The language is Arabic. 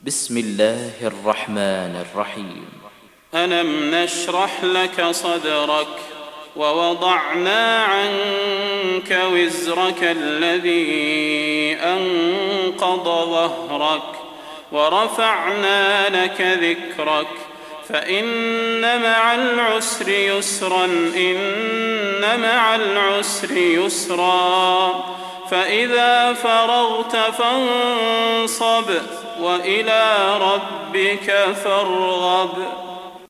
بسم الله الرحمن الرحيم. ألم نشرح لك صدرك ووضعنا عنك وزرك الذي أنقض ظهرك ورفعنا لك ذكرك فإن مع العسر يسرا إن مع العسر يسرا فإذا فرغت فانصب وإلى ربك فارغب.